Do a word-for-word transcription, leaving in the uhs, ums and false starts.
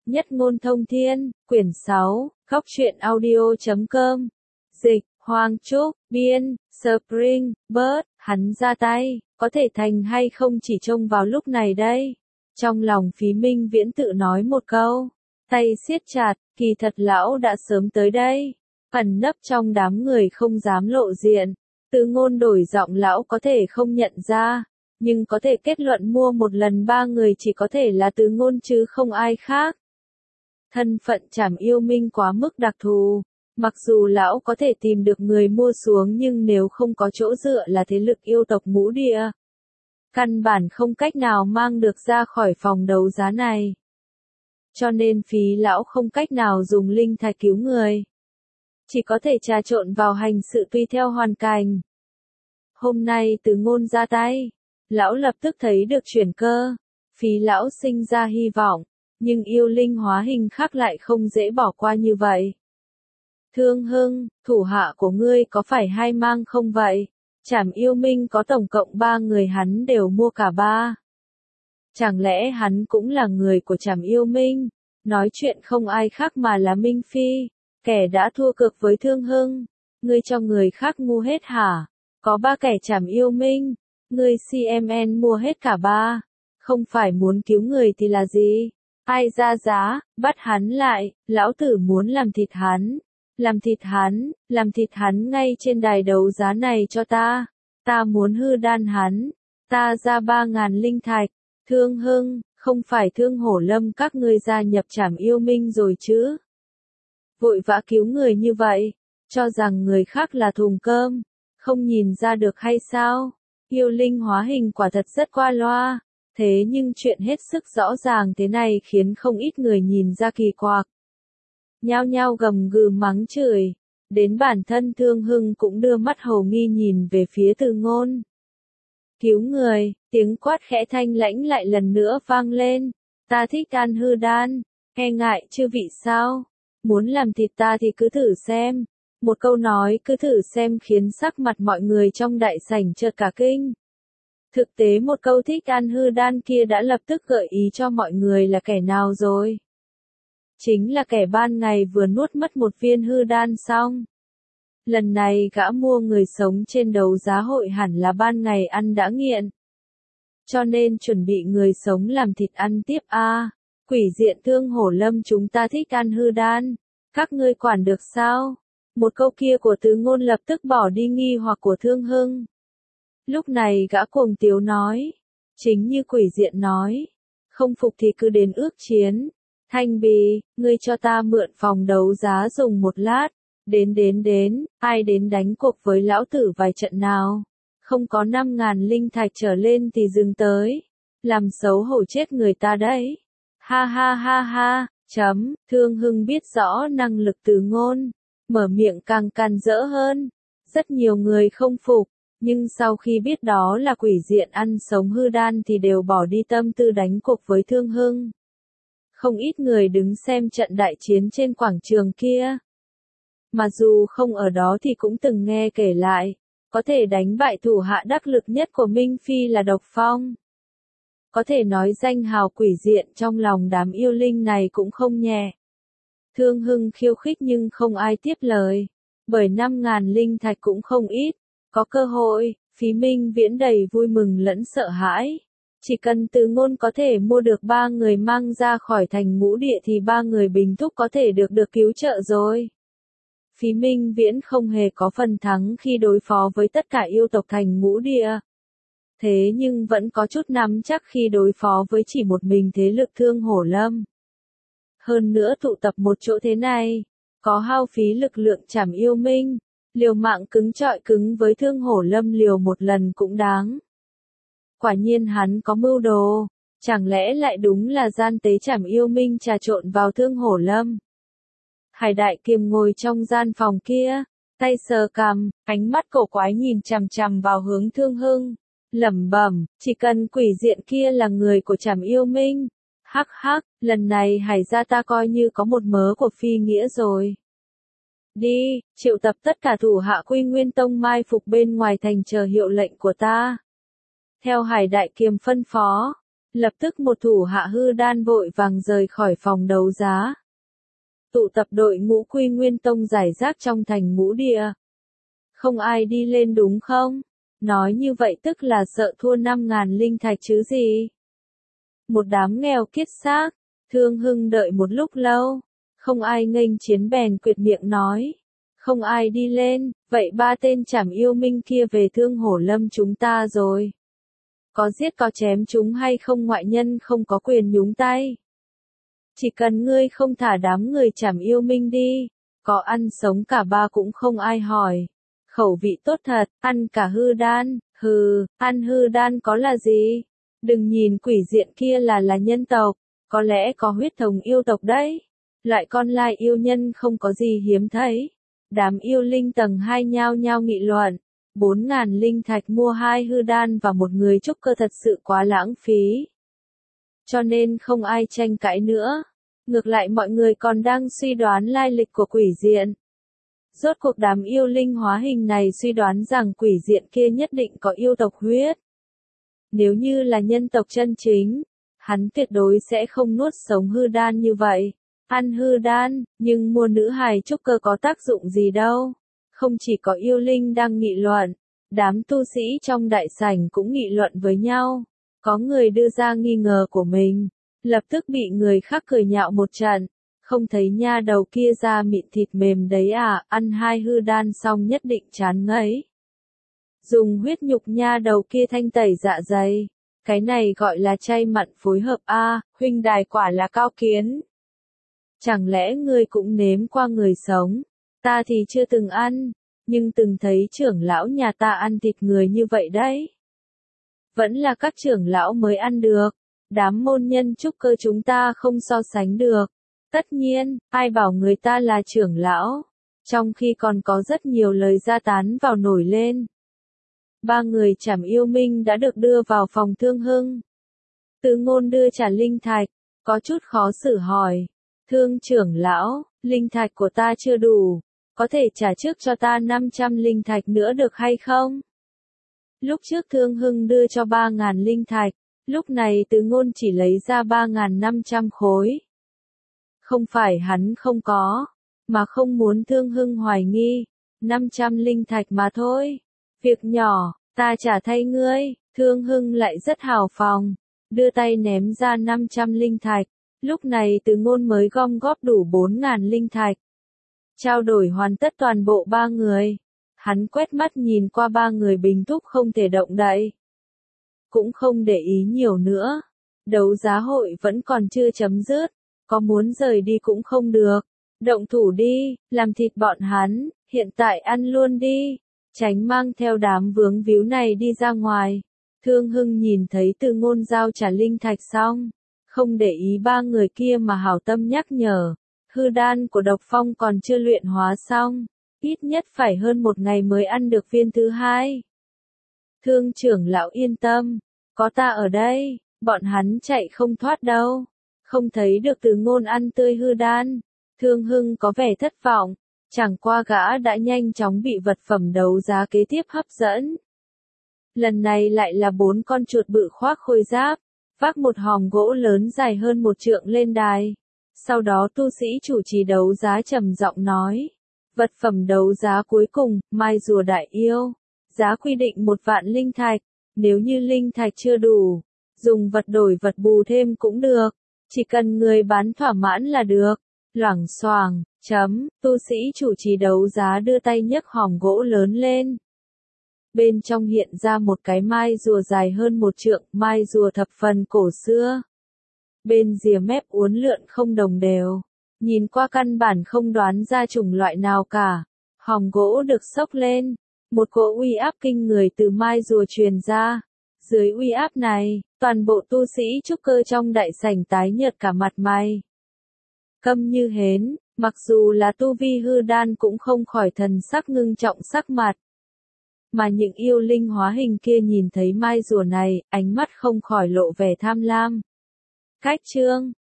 Nhất ngôn thông thiên, quyển sáu, góc truyện audio chấm com. Dịch, Hoàng Trúc, biên, Spring, Bird, hắn ra tay, có thể thành hay không chỉ trông vào lúc này đây. Trong lòng Phí Minh Viễn tự nói một câu, tay siết chặt, kỳ thật lão đã sớm tới đây. Ẩn nấp trong đám người không dám lộ diện, Từ Ngôn đổi giọng lão có thể không nhận ra, nhưng có thể kết luận mua một lần ba người chỉ có thể là Từ Ngôn chứ không ai khác. Thân phận Trảm Yêu Minh quá mức đặc thù, mặc dù lão có thể tìm được người mua xuống nhưng nếu không có chỗ dựa là thế lực yêu tộc ngũ địa, căn bản không cách nào mang được ra khỏi phòng đấu giá này. Cho nên Phí lão không cách nào dùng linh thạch cứu người, chỉ có thể trà trộn vào hành sự tùy theo hoàn cảnh. Hôm nay Từ Ngôn ra tay, lão lập tức thấy được chuyển cơ, Phí lão sinh ra hy vọng, nhưng yêu linh hóa hình khác lại không dễ bỏ qua như vậy. Thương Hưng, thủ hạ của ngươi có phải hai mang không vậy? Trảm Yêu Minh có tổng cộng ba người hắn đều mua cả ba. Chẳng lẽ hắn cũng là người của Trảm Yêu Minh? Nói chuyện không ai khác mà là Minh Phi, kẻ đã thua cược với Thương Hưng. Ngươi cho người khác ngu hết hả? Có ba kẻ Trảm Yêu Minh, ngươi xê em en mua hết cả ba. Không phải muốn cứu người thì là gì? Ai ra giá, bắt hắn lại, lão tử muốn làm thịt hắn. Làm thịt hắn, làm thịt hắn ngay trên đài đấu giá này cho ta. Ta muốn hư đan hắn. Ta ra ba ngàn linh thạch. Thương Hưng, không phải Thương Hổ Lâm các ngươi gia nhập Trảm Yêu Minh rồi chứ? Vội vã cứu người như vậy, cho rằng người khác là thùng cơm, không nhìn ra được hay sao? Yêu linh hóa hình quả thật rất qua loa, thế nhưng chuyện hết sức rõ ràng thế này khiến không ít người nhìn ra kỳ quặc. Nhao nhao gầm gừ mắng chửi, đến bản thân Thương Hưng cũng đưa mắt hồ nghi nhìn về phía Từ Ngôn. Cứu người, tiếng quát khẽ thanh lãnh lại lần nữa vang lên, ta thích ăn hư đan, e ngại chư vị sao? Muốn làm thịt ta thì cứ thử xem. Một câu nói cứ thử xem khiến sắc mặt mọi người trong đại sảnh chợt cả kinh. Thực tế một câu thích ăn hư đan kia đã lập tức gợi ý cho mọi người là kẻ nào rồi. Chính là kẻ ban ngày vừa nuốt mất một viên hư đan xong. Lần này gã mua người sống trên đấu giá hội hẳn là ban ngày ăn đã nghiện. Cho nên chuẩn bị người sống làm thịt ăn tiếp a. À, quỷ diện Thương Hổ Lâm chúng ta thích ăn hư đan. Các ngươi quản được sao? Một câu kia của Từ Ngôn lập tức bỏ đi nghi hoặc của Thương Hưng. Lúc này gã cuồng tiếu nói. Chính như quỷ diện nói. Không phục thì cứ đến ước chiến. Thanh Bì, ngươi cho ta mượn phòng đấu giá dùng một lát. Đến đến đến, ai đến đánh cuộc với lão tử vài trận nào. Không có năm ngàn linh thạch trở lên thì dừng tới. Làm xấu hổ chết người ta đấy. Ha ha ha ha, chấm, Thương Hưng biết rõ năng lực Từ Ngôn. Mở miệng càng càn rỡ hơn. Rất nhiều người không phục, nhưng sau khi biết đó là quỷ diện ăn sống hư đan thì đều bỏ đi tâm tư đánh cuộc với Thương Hưng. Không ít người đứng xem trận đại chiến trên quảng trường kia. Mà dù không ở đó thì cũng từng nghe kể lại, có thể đánh bại thủ hạ đắc lực nhất của Minh Phi là Độc Phong. Có thể nói danh hào quỷ diện trong lòng đám yêu linh này cũng không nhẹ. Thương Hưng khiêu khích nhưng không ai tiếp lời, bởi năm ngàn linh thạch cũng không ít, có cơ hội, Phí Minh Viễn đầy vui mừng lẫn sợ hãi. Chỉ cần Từ Ngôn có thể mua được ba người mang ra khỏi thành ngũ địa thì ba người bình thúc có thể được được cứu trợ rồi. Phí Minh Viễn không hề có phần thắng khi đối phó với tất cả yêu tộc thành ngũ địa. Thế nhưng vẫn có chút nắm chắc khi đối phó với chỉ một mình thế lực Thương Hổ Lâm. Hơn nữa tụ tập một chỗ thế này, có hao phí lực lượng Trảm Yêu Minh, liều mạng cứng trọi cứng với Thương Hổ Lâm liều một lần cũng đáng. Quả nhiên hắn có mưu đồ, chẳng lẽ lại đúng là gian tế Trảm Yêu Minh trà trộn vào Thương Hổ Lâm. Hải Đại Kiềm ngồi trong gian phòng kia, tay sờ cằm, ánh mắt cổ quái nhìn chằm chằm vào hướng Thương Hưng, lẩm bẩm, chỉ cần quỷ diện kia là người của Trảm Yêu Minh. Hắc hắc, lần này Hải gia ta coi như có một mớ của phi nghĩa rồi. Đi, triệu tập tất cả thủ hạ Quy Nguyên Tông mai phục bên ngoài thành chờ hiệu lệnh của ta. Theo Hải Đại Kiềm phân phó, Lập tức một thủ hạ hư đan vội vàng rời khỏi phòng đấu giá. Tụ tập đội ngũ Quy Nguyên Tông rải rác trong thành ngũ địa. Không ai đi lên đúng không? Nói như vậy tức là sợ thua năm ngàn linh thạch chứ gì? Một đám nghèo kiết xác. Thương Hưng đợi một lúc lâu. Không ai nghênh chiến bèn quyệt miệng nói. Không ai đi lên, vậy ba tên trảm yêu minh kia về Thương Hổ Lâm chúng ta rồi. Có giết có chém chúng hay không ngoại nhân không có quyền nhúng tay. Chỉ cần ngươi không thả đám người trảm yêu minh đi, có ăn sống cả ba cũng không ai hỏi. Khẩu vị tốt thật, ăn cả hư đan, hừ, ăn hư đan có là gì? Đừng nhìn quỷ diện kia là là nhân tộc, có lẽ có huyết thống yêu tộc đấy. Loại con lai yêu nhân không có gì hiếm thấy. Đám yêu linh tầng hai nhao nhao nghị luận. Bốn ngàn linh thạch mua hai hư đan và một người trúc cơ thật sự quá lãng phí. Cho nên không ai tranh cãi nữa. Ngược lại mọi người còn đang suy đoán lai lịch của quỷ diện. Rốt cuộc đám yêu linh hóa hình này suy đoán rằng quỷ diện kia nhất định có yêu tộc huyết. Nếu như là nhân tộc chân chính, hắn tuyệt đối sẽ không nuốt sống hư đan như vậy. Ăn hư đan, nhưng mua nữ hài trúc cơ có tác dụng gì đâu. Không chỉ có yêu linh đang nghị luận, đám tu sĩ trong đại sảnh cũng nghị luận với nhau. Có người đưa ra nghi ngờ của mình, lập tức bị người khác cười nhạo một trận. Không thấy nha đầu kia da mịn thịt mềm đấy à, ăn hai hư đan xong nhất định chán ngấy. Dùng huyết nhục nha đầu kia thanh tẩy dạ dày. Cái này gọi là chay mặn phối hợp a, à, huynh đài quả là cao kiến. Chẳng lẽ ngươi cũng nếm qua người sống? Ta thì chưa từng ăn, nhưng từng thấy trưởng lão nhà ta ăn thịt người như vậy đấy. Vẫn là các trưởng lão mới ăn được, đám môn nhân trúc cơ chúng ta không so sánh được. Tất nhiên, ai bảo người ta là trưởng lão, trong khi còn có rất nhiều lời gia tán vào nổi lên. Ba người trảm yêu minh đã được đưa vào phòng Thương Hưng. Từ Ngôn đưa trả linh thạch, có chút khó xử hỏi. Thương trưởng lão, linh thạch của ta chưa đủ, có thể trả trước cho ta năm trăm linh thạch nữa được hay không? Lúc trước Thương Hưng đưa cho ba ngàn linh thạch, lúc này Từ Ngôn chỉ lấy ra ba ngàn năm trăm khối. Không phải hắn không có, mà không muốn Thương Hưng hoài nghi, năm trăm linh thạch mà thôi. Việc nhỏ, ta trả thay ngươi. Thương Hưng lại rất hào phóng, đưa tay ném ra năm trăm linh thạch. Lúc này Từ Ngôn mới gom góp đủ bốn ngàn linh thạch. Trao đổi hoàn tất toàn bộ ba người. Hắn quét mắt nhìn qua ba người bình túc không thể động đậy. Cũng không để ý nhiều nữa. Đấu giá hội vẫn còn chưa chấm dứt. Có muốn rời đi cũng không được. Động thủ đi, làm thịt bọn hắn, hiện tại ăn luôn đi. Tránh mang theo đám vướng víu này đi ra ngoài. Thương Hưng nhìn thấy Từ Ngôn giao trả linh thạch xong. Không để ý ba người kia mà hảo tâm nhắc nhở. Hư đan của Độc Phong còn chưa luyện hóa xong. Ít nhất phải hơn một ngày mới ăn được viên thứ hai. Thương trưởng lão yên tâm. Có ta ở đây, bọn hắn chạy không thoát đâu. Không thấy được Từ Ngôn ăn tươi hư đan. Thương Hưng có vẻ thất vọng. Chẳng qua gã đã nhanh chóng bị vật phẩm đấu giá kế tiếp hấp dẫn. Lần này lại là bốn con chuột bự khoác khôi giáp. Vác một hòm gỗ lớn dài hơn một trượng lên đài. Sau đó tu sĩ chủ trì đấu giá trầm giọng nói. Vật phẩm đấu giá cuối cùng, mai rùa đại yêu. Giá quy định một vạn linh thạch. Nếu như linh thạch chưa đủ, dùng vật đổi vật bù thêm cũng được. Chỉ cần người bán thỏa mãn là được. Loảng xoảng, chấm, tu sĩ chủ trì đấu giá đưa tay nhấc hòm gỗ lớn lên. Bên trong hiện ra một cái mai rùa dài hơn một trượng, mai rùa thập phần cổ xưa. Bên rìa mép uốn lượn không đồng đều. Nhìn qua căn bản không đoán ra chủng loại nào cả. Hòm gỗ được xốc lên. Một cỗ uy áp kinh người từ mai rùa truyền ra. Dưới uy áp này, toàn bộ tu sĩ trúc cơ trong đại sảnh tái nhợt cả mặt mày. Câm như hến, mặc dù là tu vi hư đan cũng không khỏi thần sắc ngưng trọng sắc mặt. Mà những yêu linh hóa hình kia nhìn thấy mai rùa này, ánh mắt không khỏi lộ vẻ tham lam. Cách chương